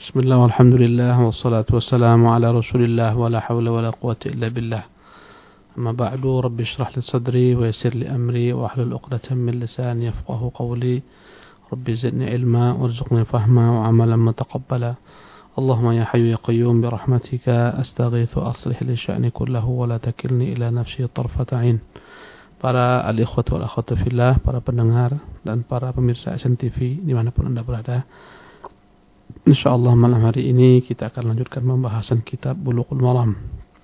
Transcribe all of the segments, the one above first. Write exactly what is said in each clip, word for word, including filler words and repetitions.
Bismillah walhamdulillah wassalatu wassalamu ala rasulillah wa la hawla wa la quwwata illa billah. Amma ba'du, rabbi shrah li sadri wa yassir li amri wa ahlul uqdatan min lisani yafqahu qawli. Rabbi zidni ilma warzuqni fahma wa amalan mutaqabbala. Allahumma ya hayyu ya qayyum bi rahmatika astaghithu aslih li sya'ni kullahu wa la takilni ila nafsi tarfata 'ain. Para al-ikhwatu wal akhwatu fillah, para pendengar dan para pemirsa S N T V dimanapun Anda berada, insyaallah malam hari ini kita akan lanjutkan pembahasan kitab Bulughul Maram,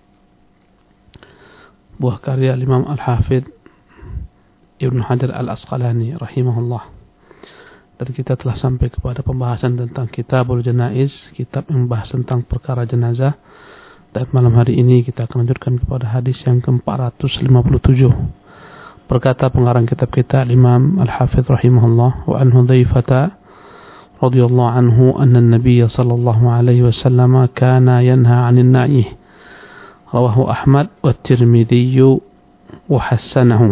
buah karya Imam Al-Hafidh Ibnu Hajar Al-Asqalani rahimahullah. Dan kita telah sampai kepada pembahasan tentang Kitabul Janaiz, kitab yang membahas tentang perkara jenazah. Dan malam hari ini kita akan lanjutkan kepada hadis yang ke empat ratus lima puluh tujuh. Berkata pengarang kitab kita Imam Al-Hafidh rahimahullah, wa an Hudzaifah radhiyallahu anhu anna an-nabiy sallallahu alaihi wasallam kana yanha 'anil na'ih. Rawahu Ahmad wa Tirmidzi wa hasanahu.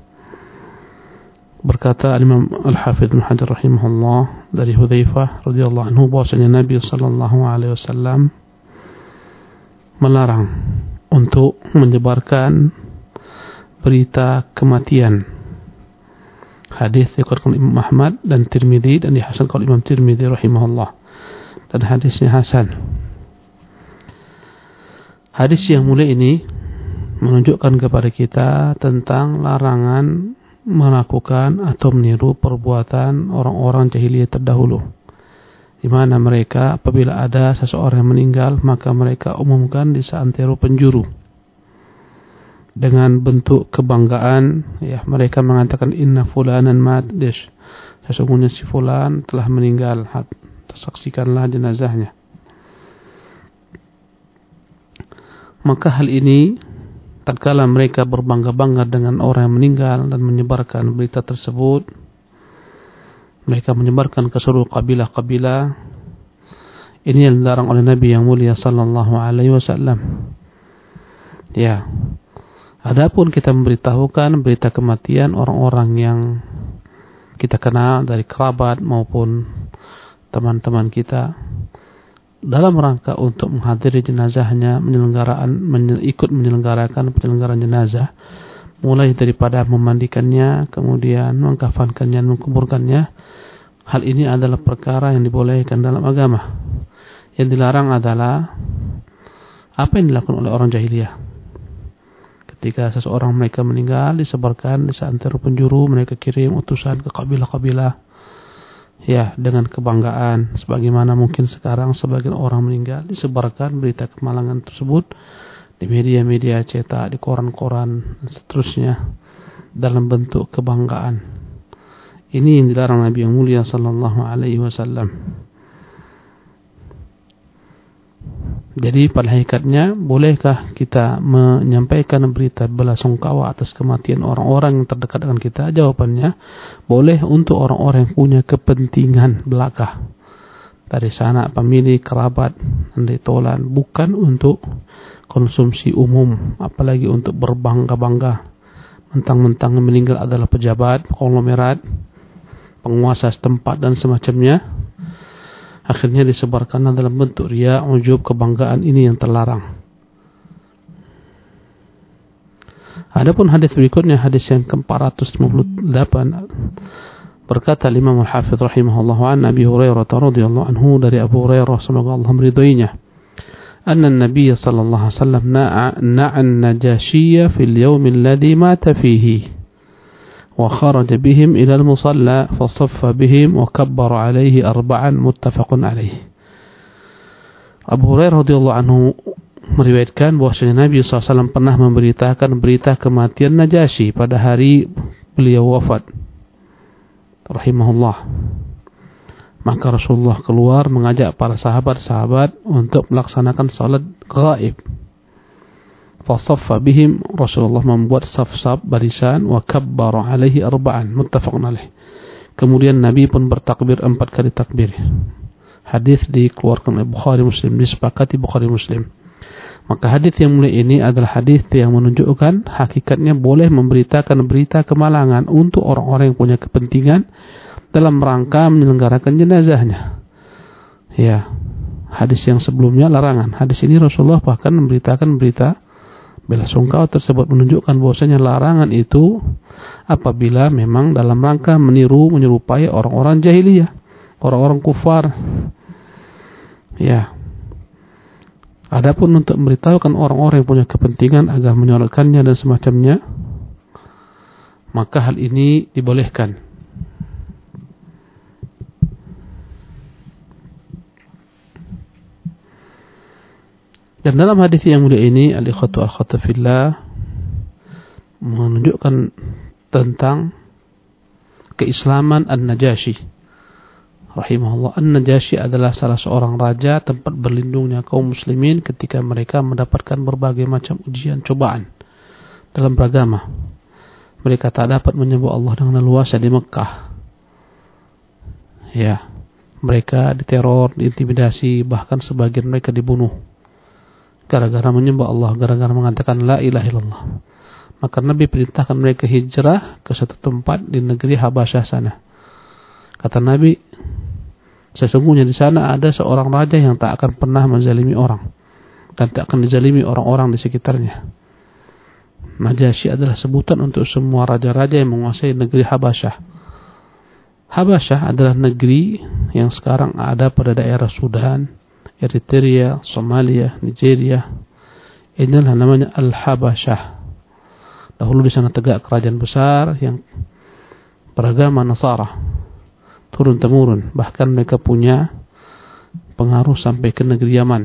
Berkata Imam Al-Hafidh Ibnu Hajar rahimahullah dari Hudzaifah radhiyallahu anhu bahwasanya Nabi sallallahu alaihi wasallam melarang untuk menyebarkan berita kematian. Hadis dikeluarkan Imam Ahmad dan Tirmidzi dan dihasankan oleh Imam Tirmidzi rahimahullah. Dan hadisnya hasan. Hadis yang mulia ini menunjukkan kepada kita tentang larangan melakukan atau meniru perbuatan orang-orang jahiliyah terdahulu, di mana mereka apabila ada seseorang yang meninggal maka mereka umumkan di seantero penjuru dengan bentuk kebanggaan, ya, mereka mengatakan inna fulanan mat, dish, sesungguhnya si fulan telah meninggal, saksikanlah jenazahnya. Maka hal ini tatkala mereka berbangga-bangga dengan orang yang meninggal dan menyebarkan berita tersebut, mereka menyebarkan ke seluruh kabilah-kabilah. Ini yang dilarang oleh Nabi yang mulia sallallahu alaihi wasallam. Ya. Adapun kita memberitahukan berita kematian orang-orang yang kita kenal dari kerabat maupun teman-teman kita dalam rangka untuk menghadiri jenazahnya, menyelenggaraan menye, ikut menyelenggarakan penyelenggaraan jenazah, mulai daripada memandikannya, kemudian mengkafankannya, menguburkannya. Hal ini adalah perkara yang dibolehkan dalam agama. Yang dilarang adalah apa yang dilakukan oleh orang jahiliyah. Ketika seseorang mereka meninggal, disebarkan di seantero penjuru, mereka kirim utusan ke kabilah-kabilah, ya, dengan kebanggaan. Sebagaimana mungkin sekarang sebagian orang meninggal, disebarkan berita kemalangan tersebut di media-media cetak, di koran-koran dan seterusnya dalam bentuk kebanggaan. Ini yang dilarang Nabi yang mulia sallallahu alaihi wasallam. Jadi pada hakikatnya, bolehkah kita menyampaikan berita belasungkawa atas kematian orang-orang yang terdekat dengan kita? Jawabannya, boleh untuk orang-orang yang punya kepentingan belaka dari sanak famili, kerabat, dan ditolan, bukan untuk konsumsi umum, apalagi untuk berbangga-bangga mentang-mentang yang meninggal adalah pejabat, konglomerat, penguasa setempat dan semacamnya. Akhirnya disebarkan dalam bentuk riya, ujub, kebanggaan. Ini yang terlarang. Adapun hadis berikutnya, hadis yang ke empat ratus lima puluh delapan, berkata Imam Al-Hafidh rahimahullah an Abi Hurairah radhiyallahu anhu, dari Abu Hurairah semoga Allah meridhoinya, anna an-nabiy sallallahu alaihi wasallam na'a an-najashiyya fil yawm alladhi mata fihi وخرج بهم إلى المصلى فصف بهم وكبر عليه أربعا متفق عليه. Abu Hurairah radhiyallahu anhu meriwayatkan bahwasanya Nabi shallallahu alaihi wasallam pernah memberitakan berita kematian Najasyi pada hari beliau wafat rahimahullah. Maka Rasulullah keluar mengajak para sahabat-sahabat untuk melaksanakan salat ghaib. Fasaffa bihim, Rasulullah membuat saf-saf barisan, wa kabbara alaihi arba'an muttafaqun alaih. Kemudian Nabi pun bertakbir empat kali takbir. Hadis dikeluarkan oleh Bukhari Muslim, disepakati Bukhari Muslim. Maka hadis yang mulia ini adalah hadis yang menunjukkan hakikatnya boleh memberitakan berita kemalangan untuk orang-orang yang punya kepentingan dalam rangka menyelenggarakan jenazahnya. Ya. hadis yang sebelumnya larangan. Hadis ini Rasulullah bahkan memberitakan berita belasungkawa tersebut, menunjukkan bahwasanya larangan itu apabila memang dalam rangka meniru menyerupai orang-orang jahiliyah, orang-orang kufar. Ya. Adapun untuk memberitahukan orang-orang yang punya kepentingan agar menyolatkannya dan semacamnya, maka hal ini dibolehkan. Dan dalam hadis yang mulia ini, al-ikhwatu al-khatu fillah, menunjukkan tentang keislaman An-Najasyi rahimahullah. An-Najasyi adalah salah seorang raja tempat berlindungnya kaum muslimin ketika mereka mendapatkan berbagai macam ujian cobaan dalam beragama. Mereka tak dapat menyembah Allah dengan leluasa di Mekah. Ya, mereka diteror, diintimidasi, bahkan sebagian mereka dibunuh gara-gara menyembah Allah, gara-gara mengatakan la ilaha illallah. Maka Nabi perintahkan mereka hijrah ke satu tempat di negeri Habasyah sana. Kata Nabi, sesungguhnya di sana ada seorang raja yang tak akan pernah menzalimi orang dan tak akan dizalimi orang-orang di sekitarnya. Najasyi adalah sebutan untuk semua raja-raja yang menguasai negeri Habasyah. Habasyah adalah negeri yang sekarang ada pada daerah Sudan, Eritrea, Somalia, Nigeria. Inilah namanya Al-Habasyah. Dahulu di sana tegak kerajaan besar yang beragama Nasara, turun temurun. Bahkan mereka punya pengaruh sampai ke negeri Yaman.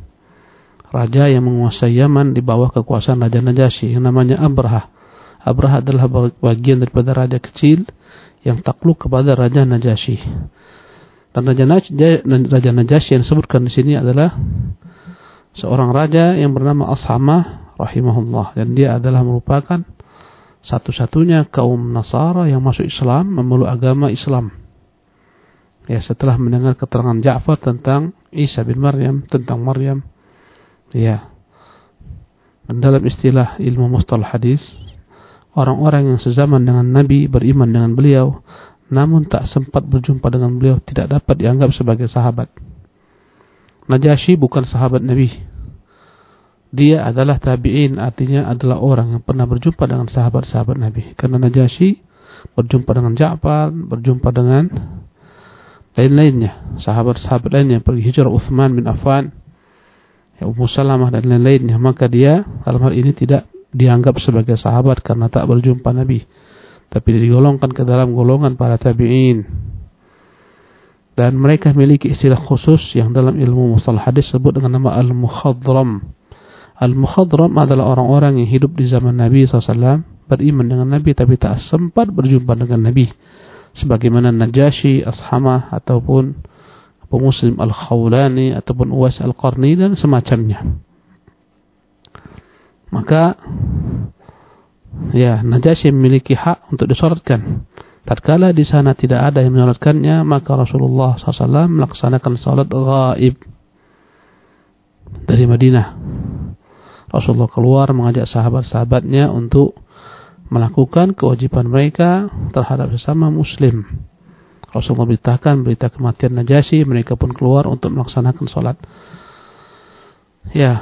Raja yang menguasai Yaman di bawah kekuasaan Raja Najasyi yang namanya Abraha. Abraha adalah bagian daripada raja kecil yang takluk kepada Raja Najasyi. Dan Raja Najasyi, Raja Najasyi yang disebutkan di sini adalah seorang raja yang bernama Ashamah rahimahullah, dan dia adalah merupakan satu-satunya kaum Nasara yang masuk Islam, memeluk agama Islam. Ya, setelah mendengar keterangan Ja'far tentang Isa bin Maryam, tentang Maryam. Ya. Dan dalam istilah ilmu mustalah hadis, orang-orang yang sezaman dengan Nabi beriman dengan beliau, namun tak sempat berjumpa dengan beliau, tidak dapat dianggap sebagai sahabat. Najasyi bukan sahabat Nabi. Dia adalah tabi'in, artinya adalah orang yang pernah berjumpa dengan sahabat-sahabat Nabi. Karena Najasyi berjumpa dengan Ja'far, berjumpa dengan lain-lainnya, sahabat-sahabat lainnya, pergi hijrah Utsman bin Affan, ya, Ummu Salamah dan lain-lainnya. Maka dia dalam hal ini tidak dianggap sebagai sahabat karena tak berjumpa Nabi, tapi digolongkan ke dalam golongan para tabi'in. Dan mereka memiliki istilah khusus yang dalam ilmu mustalah hadis disebut dengan nama Al-Mukhadram. Al-Mukhadram adalah orang-orang yang hidup di zaman Nabi shallallahu alaihi wasallam, beriman dengan Nabi tapi tak sempat berjumpa dengan Nabi, sebagaimana Najasyi, Ashamah, ataupun Abu Muslim Al-Khawlani, ataupun Uwais Al-Qarni dan semacamnya. Maka ya, Najasyi memiliki hak untuk disolatkan. Tatkala di sana tidak ada yang menyolatkannya, maka Rasulullah shallallahu alaihi wasallam melaksanakan salat ghaib dari Madinah. Rasulullah keluar mengajak sahabat-sahabatnya untuk melakukan kewajiban mereka terhadap sesama muslim. Rasulullah beritakan berita kematian Najasyi, mereka pun keluar untuk melaksanakan salat. Ya.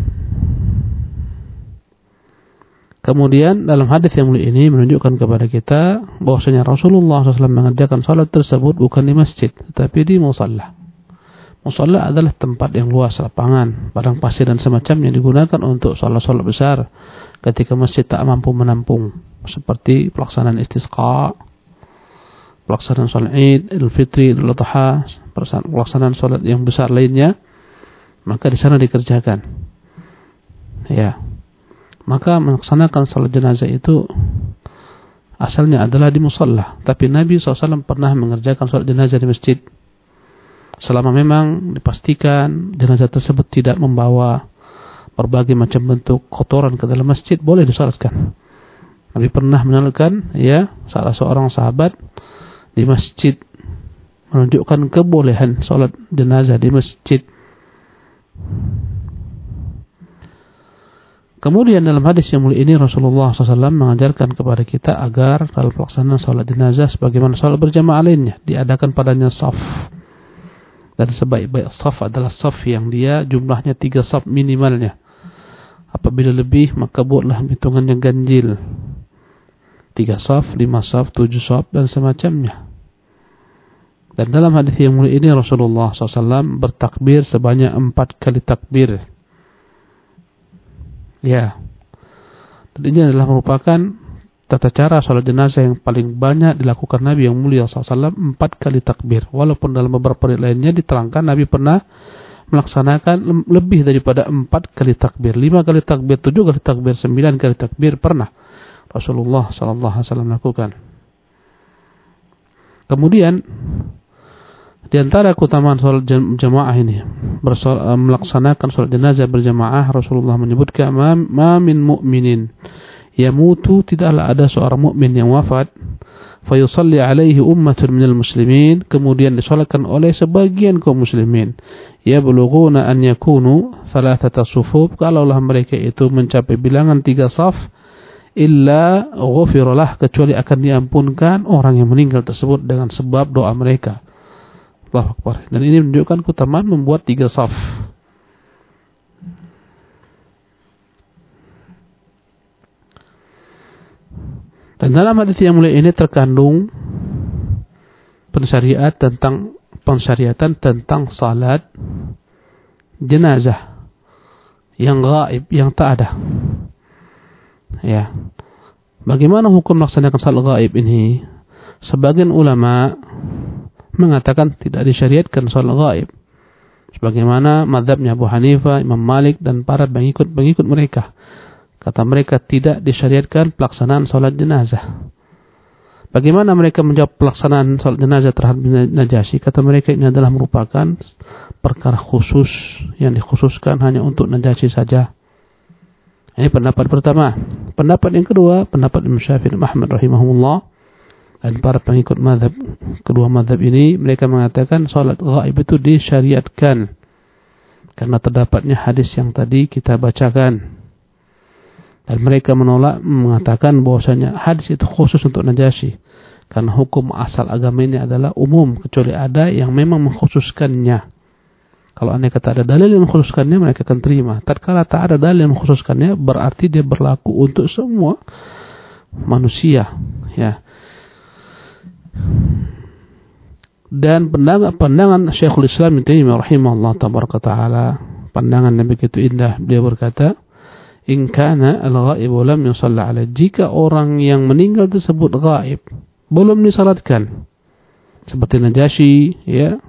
Kemudian dalam hadis yang mulia ini menunjukkan kepada kita bahwasanya Rasulullah shallallahu alaihi wasallam mengerjakan salat tersebut bukan di masjid, tetapi di musalla. Musalla adalah tempat yang luas, lapangan, padang pasir dan semacamnya, digunakan untuk salat-salat besar ketika masjid tak mampu menampung, seperti pelaksanaan istisqa, pelaksanaan salat Id, Idul Fitri, Idul Adha, pelaksanaan salat yang besar lainnya, maka di sana dikerjakan. Ya. Maka melaksanakan salat jenazah itu asalnya adalah di musalla, tapi Nabi shallallahu alaihi wasallam pernah mengerjakan salat jenazah di masjid. Selama memang dipastikan jenazah tersebut tidak membawa berbagai macam bentuk kotoran ke dalam masjid, boleh disalatkan. Nabi pernah menyalatkan ya salah seorang sahabat di masjid, menunjukkan kebolehan salat jenazah di masjid. Kemudian dalam hadis yang mulia ini Rasulullah shallallahu alaihi wasallam mengajarkan kepada kita agar dalam pelaksanaan salat jenazah sebagaimana salat berjamaah lainnya diadakan padanya saf. Dan sebaik-baik saf adalah saf yang dia jumlahnya tiga saf minimalnya. Apabila lebih maka buatlah hitungannya ganjil. Tiga saf, lima saf, tujuh saf dan semacamnya. Dan dalam hadis yang mulia ini Rasulullah shallallahu alaihi wasallam bertakbir sebanyak empat kali takbir. Ya. Dan ini adalah merupakan tata cara salat jenazah yang paling banyak dilakukan Nabi yang mulia shallallahu alaihi wasallam, empat kali takbir. Walaupun dalam beberapa riwayat lainnya diterangkan Nabi pernah melaksanakan lebih daripada empat kali takbir, lima kali takbir, tujuh kali takbir, sembilan kali takbir pernah Rasulullah shallallahu alaihi wasallam lakukan. Kemudian di antara keutamaan salat jamaah ini, bersol, melaksanakan salat jenazah berjamaah, Rasulullah menyebutkan ma, ma min mu'minin yamutu, tidaklah ada seorang mukmin yang wafat, fayusalli alaihi ummatun minal muslimin, kemudian disolatkan oleh sebagian kaum muslimin, yablughuna an yakunu thalathata sufuf, kalaulah mereka itu mencapai bilangan tiga saf, illa ghufiralah, kecuali akan diampunkan orang yang meninggal tersebut dengan sebab doa mereka. Allahu Akbar. Dan ini menunjukkan keutamaan membuat tiga saf. Dan dalam hadis yang mulia ini terkandung pensyariat tentang pensyariatan tentang salat jenazah yang gaib, yang tak ada. Ya. Bagaimana hukum melaksanakan salat gaib ini? Sebagian ulama mengatakan tidak disyariatkan salat gaib, sebagaimana mazhabnya Abu Hanifah, Imam Malik dan para pengikut-pengikut mereka. Kata mereka tidak disyariatkan pelaksanaan salat jenazah. Bagaimana mereka menjawab pelaksanaan salat jenazah terhadap Najasyi? Kata mereka ini adalah merupakan perkara khusus yang dikhususkan hanya untuk Najasyi saja. Ini pendapat pertama. Pendapat yang kedua, pendapat Imam Syafi'i dan Ahmad rahimahumullah dan para pengikut mazhab kedua mazhab ini, mereka mengatakan salat gaib itu disyariatkan karena terdapatnya hadis yang tadi kita bacakan. Dan mereka menolak, mengatakan bahwasanya hadis itu khusus untuk Najasyi karena hukum asal agama ini adalah umum kecuali ada yang memang mengkhususkannya. Kalau andai kata ada dalil yang mengkhususkannya, mereka akan terima. Tatkala tak ada dalil yang mengkhususkannya, berarti dia berlaku untuk semua manusia, ya. Dan pandangan pandangan Syekhul Islam Ibnu Taimiyah rahimahullah tabaraka taala, pandangan yang begitu indah, beliau berkata, in kana al-ghaib lam yusalla alaihi, jika orang yang meninggal tersebut gaib, belum disalatkan, seperti Najasyi, ya,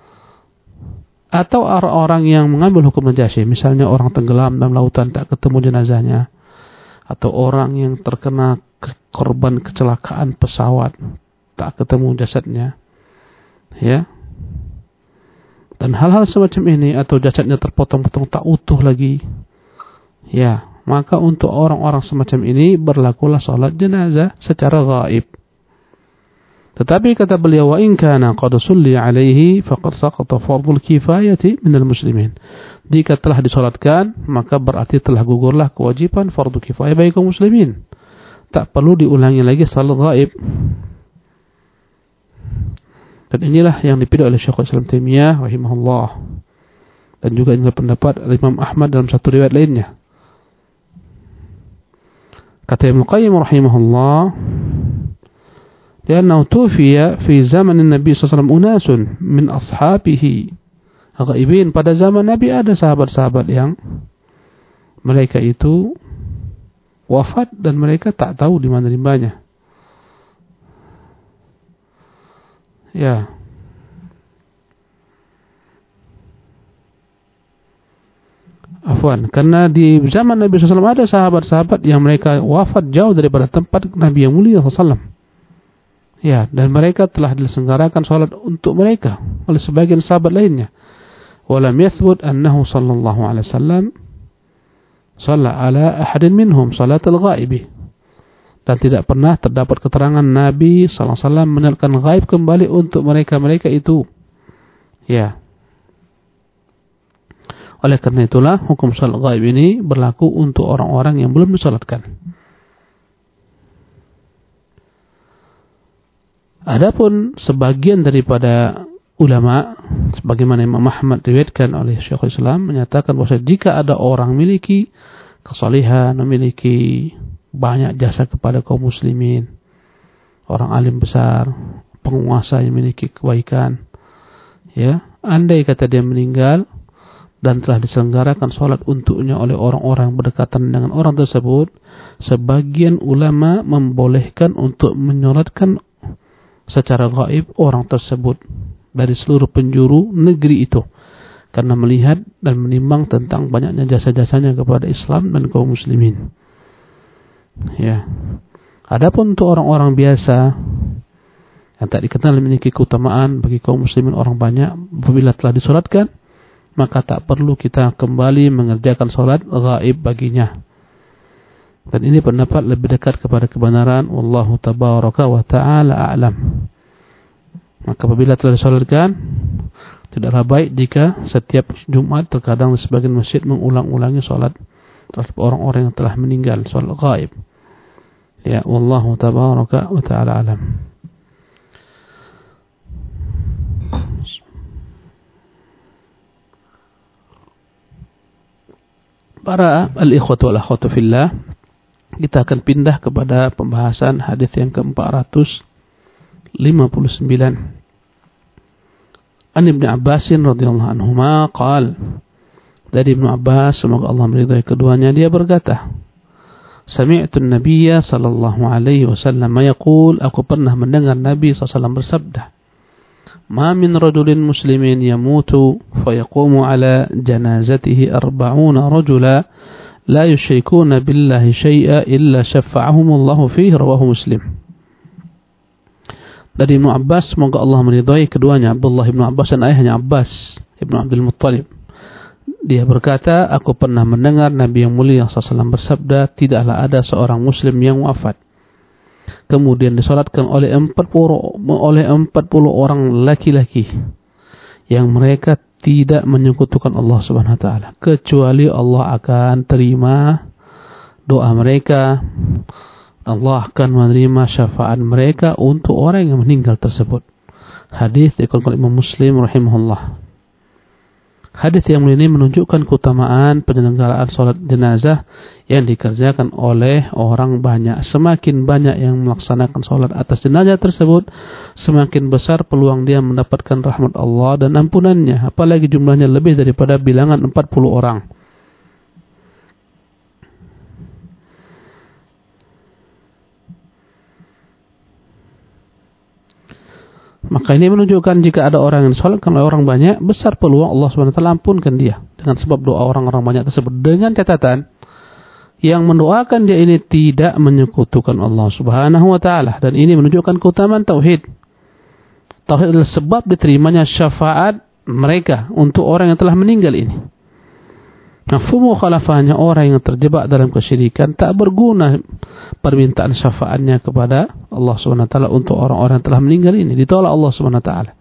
atau orang-orang yang mengambil hukum Najasyi, misalnya orang tenggelam dalam lautan tak ketemu jenazahnya, atau orang yang terkena korban kecelakaan pesawat tak ketemu jasadnya, ya, dan hal-hal semacam ini, atau jasadnya terpotong-potong tak utuh lagi, ya, maka untuk orang-orang semacam ini berlakulah salat jenazah secara gaib. Tetapi kata beliau, wa in kana qad sulli alaihi faqad saqata fardhul kifayati minal muslimin, jika telah disolatkan maka berarti telah gugurlah kewajiban fardu kifayah bagi kaum muslimin, tak perlu diulangi lagi salat gaib. Dan inilah yang dipilih oleh Syekhul Islam Taimiyah rahimahullah, dan juga ini pendapat Imam Ahmad dalam satu riwayat lainnya. Kata Ibnu Qayyim rahimahullah, "Liannahu tufiya fi zaman Nabi sallallahu alaihi wasallam unasun min ashabihi ghaibin." Pada zaman Nabi ada sahabat-sahabat yang mereka itu wafat dan mereka tak tahu di mana limbahnya. Ya. Afwan, karena di zaman Nabi sallallahu alaihi wasallam ada sahabat-sahabat yang mereka wafat jauh daripada tempat Nabi yang mulia sallallahu alaihi wasallam. Ya, dan mereka telah diselenggarakan salat untuk mereka oleh sebagian sahabat lainnya. Walam yathbut annahu sallallahu alaihi wasallam shalla ala ahadin minhum salatul ghaibi. Dan tidak pernah terdapat keterangan Nabi sallallahu alaihi wasallam menyalakan gaib kembali untuk mereka-mereka itu. Ya. Oleh karena itulah hukum salat gaib ini berlaku untuk orang-orang yang belum disalatkan. Adapun sebagian daripada ulama sebagaimana Imam Ahmad diriwayatkan oleh Syekhul Islam menyatakan bahwa jika ada orang memiliki kesalehan, memiliki banyak jasa kepada kaum muslimin, orang alim besar, penguasa yang memiliki kebaikan, ya, andai kata dia meninggal dan telah diselenggarakan salat untuknya oleh orang-orang yang berdekatan dengan orang tersebut, sebagian ulama membolehkan untuk menyolatkan secara gaib orang tersebut dari seluruh penjuru negeri itu, karena melihat dan menimbang tentang banyaknya jasa-jasanya kepada Islam dan kaum muslimin. Ya. Adapun untuk orang-orang biasa yang tak dikenal memiliki keutamaan bagi kaum muslimin orang banyak, apabila telah disolatkan, maka tak perlu kita kembali mengerjakan solat gaib baginya. Dan ini pendapat lebih dekat kepada kebenaran. Wallahu tabaraka wa ta'ala a'lam. Maka apabila telah disolatkan, tidaklah baik jika setiap Jumat terkadang di sebagian masjid mengulang-ulangi solat terhadap orang-orang yang telah meninggal, solat gaib. Ya, wallahu tabaraka wa ta'ala a'lam. Para al-ikhwatu wal akhwatu fillah, kita akan pindah kepada pembahasan hadis yang ke empat ratus lima puluh sembilan. An Ibnu Abbas radhiyallahu anhuma qaal, dari Ibnu Abbas semoga Allah meridai keduanya, dia berkata, sami'tu an-nabiyya sallallahu alaihi wasallam yaqul, aku pernah mendengar Nabi sallallahu alaihi wasallam bersabda, ما من رجل مسلم يموت فيقوم على جنازته أربعون رجلا لا يشركون بالله شيئا إلا شفعهم الله فيه. رواه Muslim. Dari Ibnu Abbas, semoga Allah meridai keduanya, Abdullah Ibnu Abbas dan ayahnya Abbas Ibnu Abdul Muttalib, dia berkata, aku pernah mendengar Nabi yang mulia sallallahu alaihi wasallam bersabda, tidaklah ada seorang muslim yang wafat kemudian disolatkan oleh empat puluh oleh empat puluh orang laki-laki yang mereka tidak menyekutukan Allah Subhanahu wa taala, kecuali Allah akan terima doa mereka. Allah akan menerima syafaat mereka untuk orang yang meninggal tersebut. Hadis dikeluarkan Imam Muslim rahimahullah. Hadis yang mulia ini menunjukkan keutamaan penyelenggaraan salat jenazah yang dikerjakan oleh orang banyak. Semakin banyak yang melaksanakan salat atas jenazah tersebut, semakin besar peluang dia mendapatkan rahmat Allah dan ampunannya, apalagi jumlahnya lebih daripada bilangan empat puluh orang. Maka ini menunjukkan jika ada orang yang disolatkan oleh orang banyak, besar peluang Allah subhanahu wa taala ampunkan dia dengan sebab doa orang-orang banyak tersebut, dengan catatan yang mendoakan dia ini tidak menyekutukan Allah subhanahu wa taala. Dan ini menunjukkan keutamaan tauhid. Tauhid adalah sebab diterimanya syafaat mereka untuk orang yang telah meninggal ini. Mafhum mukhalafahnya, orang yang terjebak dalam kesyirikan tak berguna permintaan syafaatnya kepada Allah subhanahu wa taala untuk orang-orang yang telah meninggal ini, ditolak Allah subhanahu wa taala.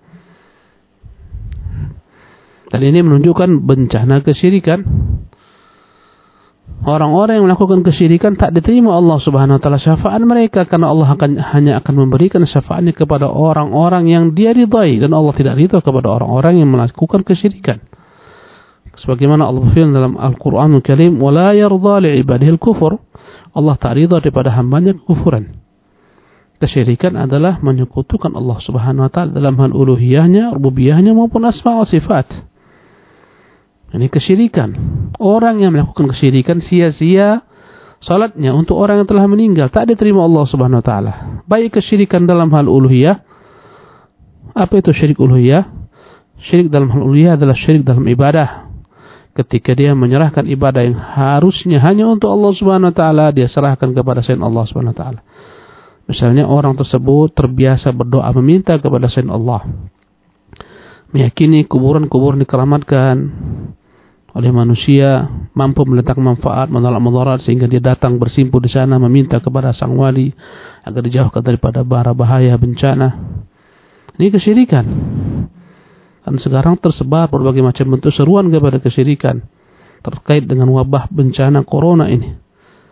Dan ini menunjukkan bencana kesyirikan. Orang-orang yang melakukan kesyirikan tak diterima Allah subhanahu wa taala syafaat mereka, karena Allah akan hanya akan memberikan syafaatnya kepada orang-orang yang dia ridai, dan Allah tidak ridha kepada orang-orang yang melakukan kesyirikan. Sebagaimana Allah berfirman dalam Al-Qur'anul Karim, "Wa la yarda li 'ibadihi al-kufur." Allah tak ridha daripada hambanya kekufuran. Kesyirikan adalah menyekutukan Allah Subhanahu wa taala dalam hal uluhiyahnya, rububiyahnya maupun asma wa sifat. Ini kesyirikan. Orang yang melakukan kesyirikan sia-sia salatnya untuk orang yang telah meninggal, tak diterima Allah Subhanahu wa taala. Baik kesyirikan dalam hal uluhiyah. Apa itu syirik uluhiyah? Syirik dalam hal uluhiyah adalah syirik dalam ibadah. Ketika dia menyerahkan ibadah yang harusnya hanya untuk Allah Subhanahu wa taala, dia serahkan kepada selain Allah Subhanahu wa taala. Misalnya orang tersebut terbiasa berdoa meminta kepada selain Allah, meyakini kuburan-kuburan dikeramatkan oleh manusia, mampu mendatangkan manfaat, menolak mudarat, sehingga dia datang bersimpuh di sana meminta kepada sang wali agar dijauhkan daripada bara bahaya bencana. Ini kesyirikan. Dan sekarang tersebar berbagai macam bentuk seruan kepada kesyirikan terkait dengan wabah bencana corona ini.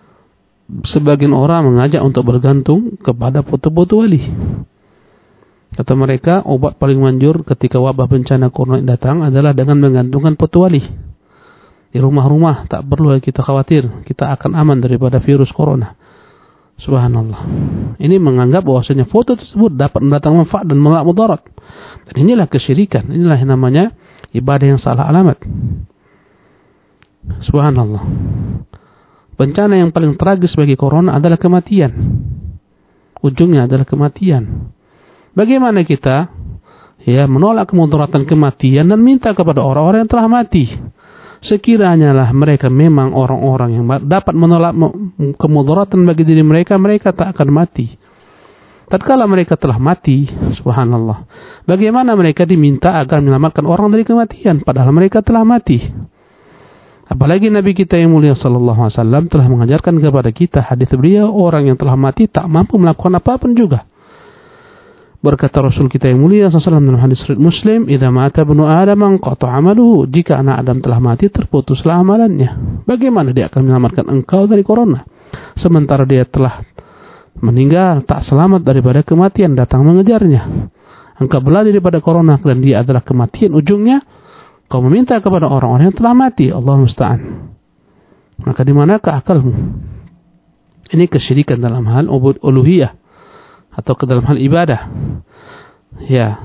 Sebagian orang mengajak untuk bergantung kepada foto-foto wali. Kata mereka, obat paling manjur ketika wabah bencana corona datang adalah dengan menggantungkan petuali di rumah-rumah. Tak perlu kita khawatir, kita akan aman daripada virus corona. Subhanallah. Ini menganggap bahwasanya foto tersebut dapat mendatangkan manfaat dan menolak mudarat. Dan inilah kesyirikan. Inilah yang namanya ibadah yang salah alamat. Subhanallah. Bencana yang paling tragis bagi corona adalah kematian. Ujungnya adalah kematian. Bagaimana kita ya menolak kemudaratan kematian dan minta kepada orang-orang yang telah mati? Sekiranya lah mereka memang orang-orang yang dapat menolak kemudaratan bagi diri mereka, mereka tak akan mati. Tatkala mereka telah mati, subhanallah, bagaimana mereka diminta agar menyelamatkan orang dari kematian padahal mereka telah mati? Apalagi Nabi kita yang mulia sallallahu alaihi wasallam telah mengajarkan kepada kita hadis beliau, orang yang telah mati tak mampu melakukan apapun juga. Berkata Rasul kita yang mulia sallallahu alaihi wasallam dalam hadis riwayat Muslim, "Idza mata ibnu Adam qata 'amaluhu." Jika anak Adam telah mati, terputuslah amalannya. Bagaimana dia akan menyelamatkan engkau dari corona sementara dia telah meninggal, tak selamat daripada kematian datang mengejarnya? Engkau berlari daripada corona dan dia adalah kematian ujungnya. Kau meminta kepada orang-orang yang telah mati. Allah musta'an. Maka di manakah akalmu? Ini kesyirikan dalam hal uluhiyah atau ke dalam hal ibadah. Ya.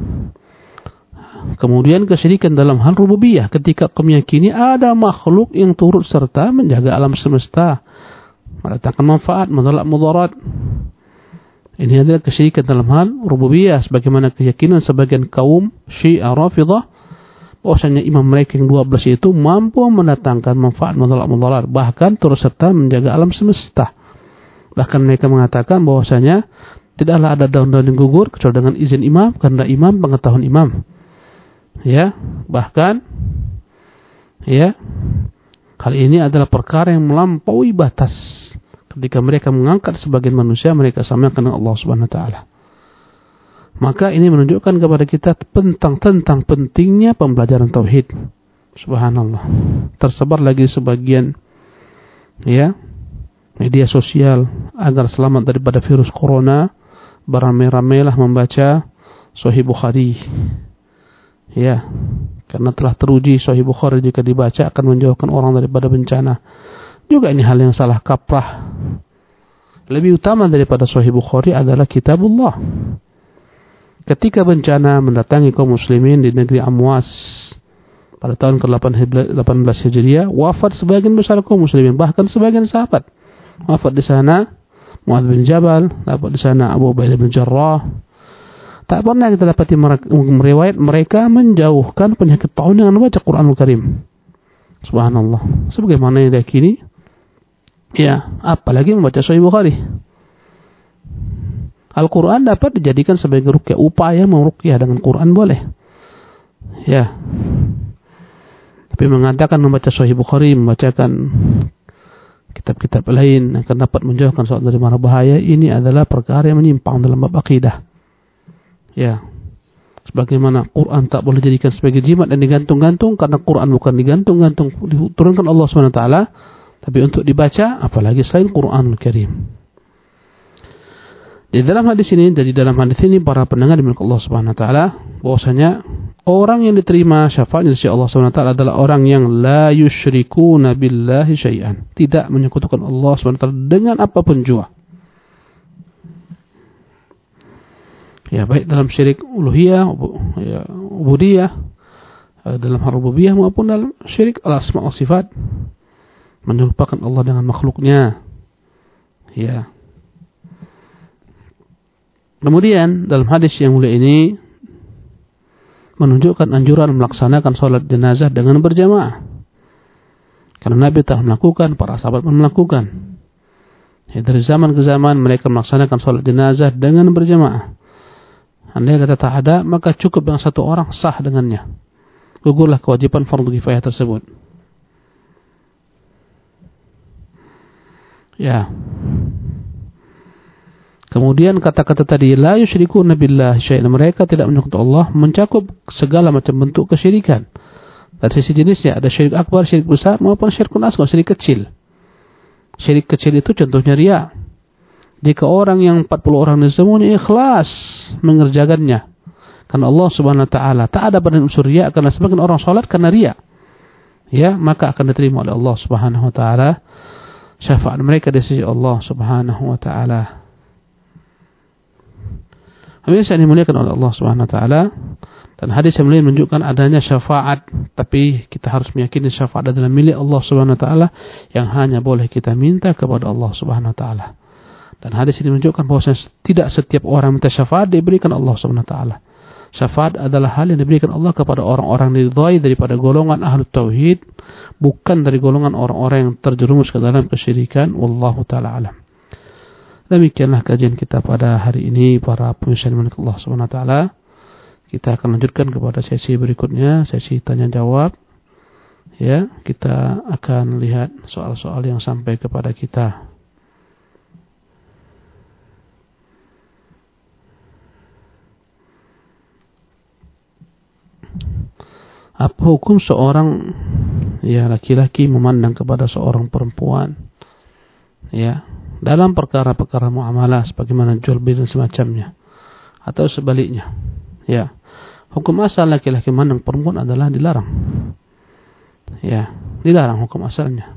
Kemudian kesyirikan dalam hal rububiyah, ketika kau meyakini ada makhluk yang turut serta menjaga alam semesta, mendatangkan manfaat, menolak mudarat. Ini adalah kesyirikan dalam hal rububiyah, sebagaimana keyakinan sebagian kaum Syiah Rafidhah bahwasanya imam mereka yang dua belas itu mampu mendatangkan manfaat, menolak mudarat, bahkan turut serta menjaga alam semesta. Bahkan mereka mengatakan bahwasanya tidaklah ada daun-daun yang gugur kecuali dengan izin imam, karena imam pengetahuan imam. Ya, bahkan ya, hal ini adalah perkara yang melampaui batas. Ketika mereka mengangkat sebagian manusia, mereka samakan dengan Allah Subhanahu wa taala. Maka ini menunjukkan kepada kita tentang tentang pentingnya pembelajaran tauhid. Subhanallah. Tersebar lagi sebagian ya media sosial agar selamat daripada virus corona, beramai-ramailah membaca Sahih Bukhari. Ya, karena telah teruji Sahih Bukhari jika dibaca akan menjauhkan orang daripada bencana. Juga ini hal yang salah kaprah. Lebih utama daripada Sahih Bukhari adalah Kitabullah. Ketika bencana mendatangi kaum muslimin di negeri Amwas pada tahun ke delapan belas Hijriah, wafat sebagian besar kaum muslimin, bahkan sebagian sahabat. Wafat di sana Mu'adz bin Jabal, wafat di sana Abu Ubaidah bin Jarrah. Tak pernah kita dapati meriwayat mereka menjauhkan penyakit taun dengan membaca Quranul Karim. Subhanallah. Sebagaimana yang diyakini, ya, apalagi membaca Sahih Bukhari. Al-Quran dapat dijadikan sebagai ruqyah, upaya meruqyah dengan Quran boleh. Ya. Tapi mengatakan membaca Sahih Bukhari, membacakan kitab-kitab lain akan dapat menjauhkan seorang dari mara bahaya, ini adalah perkara yang menyimpang dalam bab akidah. Ya. Sebagaimana Quran tak boleh dijadikan sebagai jimat dan digantung-gantung, karena Quran bukan digantung-gantung, diturunkan Allah Subhanahu wa taala, tapi untuk dibaca, apalagi selain Quranul Karim. Di dalam hadis ini, dari dalam hadis ini para pendengar dimiliki Allah Subhanahu wa taala, bahwasanya orang yang diterima syafaatnya dari Allah Subhanahu wa taala adalah orang yang la yusyrikuna billahi syai'an, tidak menyekutukan Allah Subhanahu wa taala dengan apapun jua. Ya, baik dalam syirik uluhiyah, ya, ubudiyah, dalam hal rububiyah maupun dalam syirik al-asma wa sifat, menyerupakan Allah dengan makhluknya. Ya. Kemudian dalam hadis yang mulia ini menunjukkan anjuran melaksanakan sholat jenazah dengan berjamaah. Karena Nabi telah melakukan, para sahabat pun melakukan. Ya, dari zaman ke zaman mereka melaksanakan sholat jenazah dengan berjamaah. Andai kata tak ada, maka cukup dengan satu orang sah dengannya. Gugurlah kewajiban fardu kifayah tersebut. Ya. Kemudian kata-kata tadi, la yusyrikuna billahi syai'an, mereka tidak menyekutukan Allah, mencakup segala macam bentuk kesyirikan. Dari sisi jenisnya ada syirik akbar, syirik besar maupun syirkun asghar, syirik kecil. Syirik kecil itu contohnya riya. Jika orang yang empat puluh orang ini semuanya ikhlas mengerjakannya karena Allah Subhanahu wa taala, tak ada pada unsur riya, karena sebagian orang salat karena riya, ya, maka akan diterima oleh Allah Subhanahu wa taala syafaat mereka di sisi Allah Subhanahu wa taala. Hadis yang dimuliakan oleh Allah Subhanahu wa taala, dan hadis yang mulia menunjukkan adanya syafaat, tapi kita harus meyakini syafaat adalah milik Allah Subhanahu wa taala yang hanya boleh kita minta kepada Allah Subhanahu wa taala. Dan hadis ini menunjukkan bahwa tidak setiap orang minta syafaat diberikan Allah Subhanahu wa taala. Syafaat adalah hal yang diberikan Allah kepada orang-orang diridhai daripada golongan ahlu tauhid, bukan dari golongan orang-orang yang terjerumus ke dalam kesyirikan. Wallahu taala alam. Demikianlah kajian kita pada hari ini, para pemirsa yang dimuliakan Allah Subhanahu wa taala. Kita akan lanjutkan kepada sesi berikutnya, sesi tanya jawab. Ya, kita akan lihat soal-soal yang sampai kepada kita. Apa hukum seorang, ya, laki-laki memandang kepada seorang perempuan, ya, dalam perkara-perkara muamalah sebagaimana jual beli dan semacamnya, atau sebaliknya, ya. Hukum asal laki-laki memandang perempuan adalah dilarang, ya, dilarang hukum asalnya.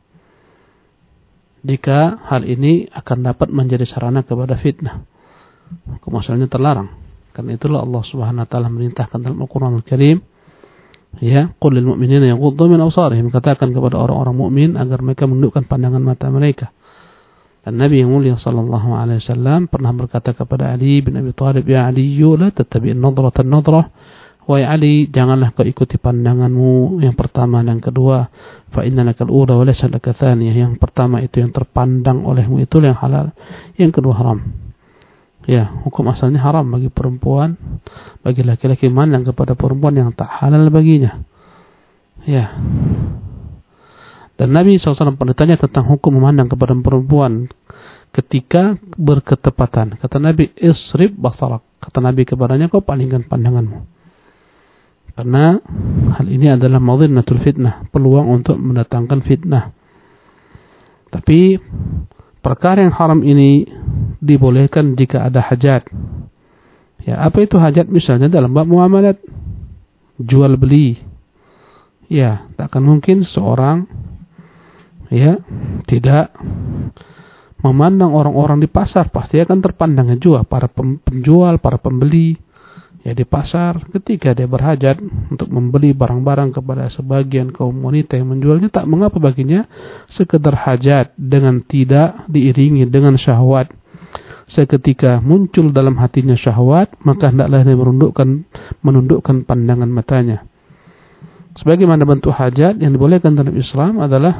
Jika hal ini akan dapat menjadi sarana kepada fitnah, hukum asalnya terlarang. Karena itulah Allah Subhanahu wa taala merintahkan dalam Al-Qur'anul Karim, ya, qul lil mu'minina yaghuddu min absarihim, katakan kepada orang-orang mukmin agar mereka menundukkan pandangan mata mereka. Dan Nabi yang mulia sallallahu alaihi wasallam pernah berkata kepada Ali bin Abi Thalib, ya Ali, la tattabi'in nadratan nadrah, wahai Ali, janganlah kau ikuti pandanganmu yang pertama dan kedua, fa innaka al-ula wa laysa laka thaniyah, yang pertama itu yang terpandang olehmu itu yang halal, yang kedua haram. Ya, hukum asalnya haram bagi perempuan, bagi laki-laki memandang kepada perempuan yang tak halal baginya. Ya. Dan Nabi shallallahu alaihi wasallam pernah ditanya tentang hukum memandang kepada perempuan ketika berketepatan. Kata Nabi, isrib basarak. Kata Nabi kepadanya, kau palingkan pandanganmu. Karena hal ini adalah madhinnatul fitnah, peluang untuk mendatangkan fitnah. Tapi perkara yang haram ini dibolehkan jika ada hajat. Ya, apa itu hajat? Misalnya dalam bab muamalat, jual beli. Ya, tak akan mungkin seorang, ya, tidak memandang orang-orang di pasar, pasti akan terpandangnya juga para penjual, para pembeli, ya, di pasar. Ketika dia berhajat untuk membeli barang-barang kepada sebagian kaum wanita yang menjualnya, tak mengapa baginya sekedar hajat dengan tidak diiringi dengan syahwat. Seketika muncul dalam hatinya syahwat, maka hendaklah dia menundukkan menundukkan pandangan matanya. Sebagaimana bentuk hajat yang dibolehkan dalam Islam adalah,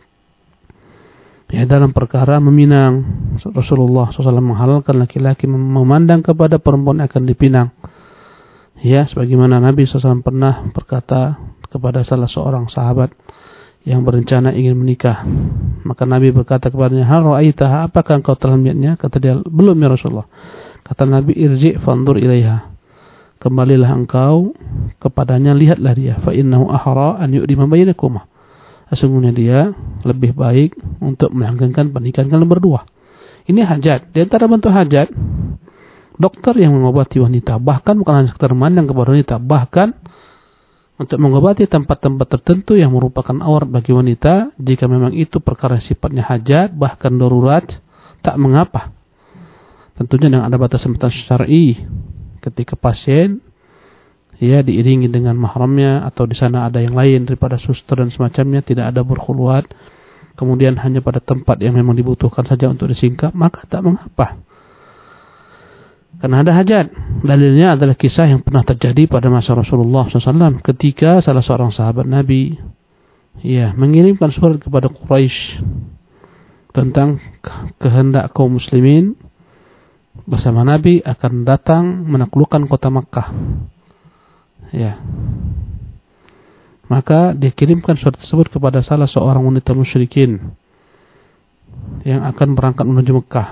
ya, dalam perkara meminang. Rasulullah shallallahu alaihi wasallam menghalalkan laki-laki memandang kepada perempuan akan dipinang. Ya, sebagaimana Nabi shallallahu alaihi wasallam pernah berkata kepada salah seorang sahabat yang berencana ingin menikah. Maka Nabi berkata kepadanya, hal ra'aitaha, apakah engkau telah melihatnya? Kata dia, belum ya Rasulullah. Kata Nabi, irji' fandur ilaiha, kembalilah engkau kepadanya, lihatlah dia. Fa innahu ahra an yu'dima bainakuma, sesungguhnya dia lebih baik untuk melanggengkan pernikahan kalian berdua. Ini hajat. Di antara bentuk hajat, dokter yang mengobati wanita, bahkan bukan hanya sekedar memandang kepada wanita, bahkan untuk mengobati tempat-tempat tertentu yang merupakan aurat bagi wanita, jika memang itu perkara sifatnya hajat, bahkan darurat, tak mengapa. Tentunya dengan ada batas-batas syar'i. Ketika pasien, ya, diiringi dengan mahramnya, atau di sana ada yang lain daripada suster dan semacamnya, tidak ada berkhulwat, kemudian hanya pada tempat yang memang dibutuhkan saja untuk disingkap, maka tak mengapa. Karena ada hajat. Dalilnya adalah kisah yang pernah terjadi pada masa Rasulullah shallallahu alaihi wasallam ketika salah seorang sahabat Nabi, ya, mengirimkan surat kepada Quraisy tentang kehendak kaum muslimin bersama Nabi akan datang menaklukkan kota Makkah. Ya. Maka dikirimkan surat tersebut kepada salah seorang wanita musyrikin yang akan berangkat menuju Makkah.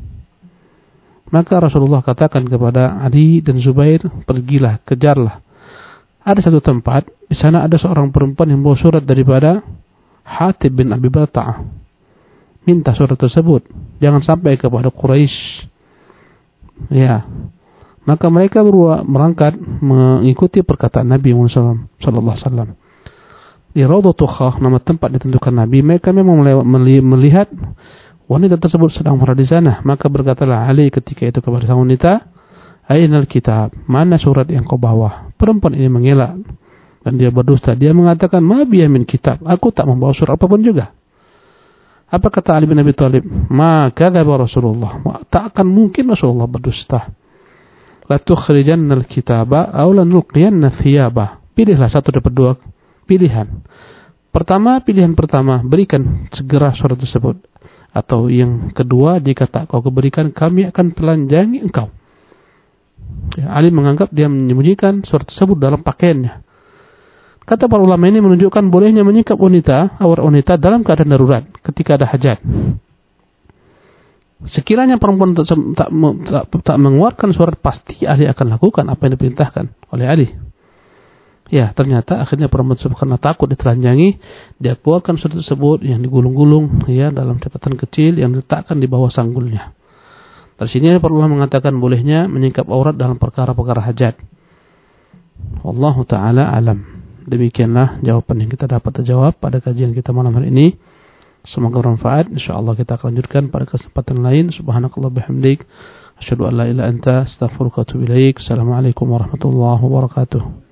Maka Rasulullah katakan kepada Ali dan Zubair, pergilah, kejarlah. Ada satu tempat, di sana ada seorang perempuan yang bawa surat daripada Hatib bin Abi Balta'ah. Minta surat tersebut. jangan sampai kepada Quraisy. Ya, maka mereka berangkat mengikuti perkataan Nabi Muhammad sallallahu alaihi wasallam. Di Raudhatul Khah, nama tempat ditentukan Nabi, mereka memang melihat wanita tersebut sedang berada di sana. Maka berkatalah Ali ketika itu kepada sang wanita, "Ainal kitab? Mana surat yang kau bawa?" Perempuan ini mengelak dan dia berdusta. Dia mengatakan, "Ma biya min kitab." Aku tak membawa surat apapun juga. Apa kata Ali bin Abi Thalib? "Ma kadzaba Rasulullah." Tak akan mungkin Rasulullah berdusta. "La tukhrijanna al-kitaba aw la nulqiyanna thiyaba." Pilihlah satu dari dua pilihan. Pertama, pilihan pertama, berikan segera surat tersebut. Atau yang kedua, jika tak kau berikan, kami akan telanjangi engkau. Ya, Ali menganggap dia menyembunyikan surat tersebut dalam pakaiannya. Kata para ulama ini menunjukkan bolehnya menyikap wanita, awal wanita dalam keadaan darurat ketika ada hajat. Sekiranya perempuan tak, tak, tak, tak mengeluarkan surat, pasti Ali akan lakukan apa yang diperintahkan oleh Ali. Ya, ternyata akhirnya perempuan tersebut karena takut ditelanjangi, dia keluarkan surat tersebut yang digulung-gulung ya dalam catatan kecil yang diletakkan di bawah sanggulnya. Dari sini para ulama mengatakan bolehnya menyingkap aurat dalam perkara-perkara hajat. Wallahu taala alam. Demikianlah jawaban yang kita dapat terjawab pada kajian kita malam hari ini. Semoga bermanfaat. Insyaallah kita akan lanjutkan pada kesempatan lain. Subhanakallah bihamdik, asyhadu an la ilaha illa anta, astaghfiruka wa atubu ilaik. Assalamualaikum warahmatullahi wabarakatuh.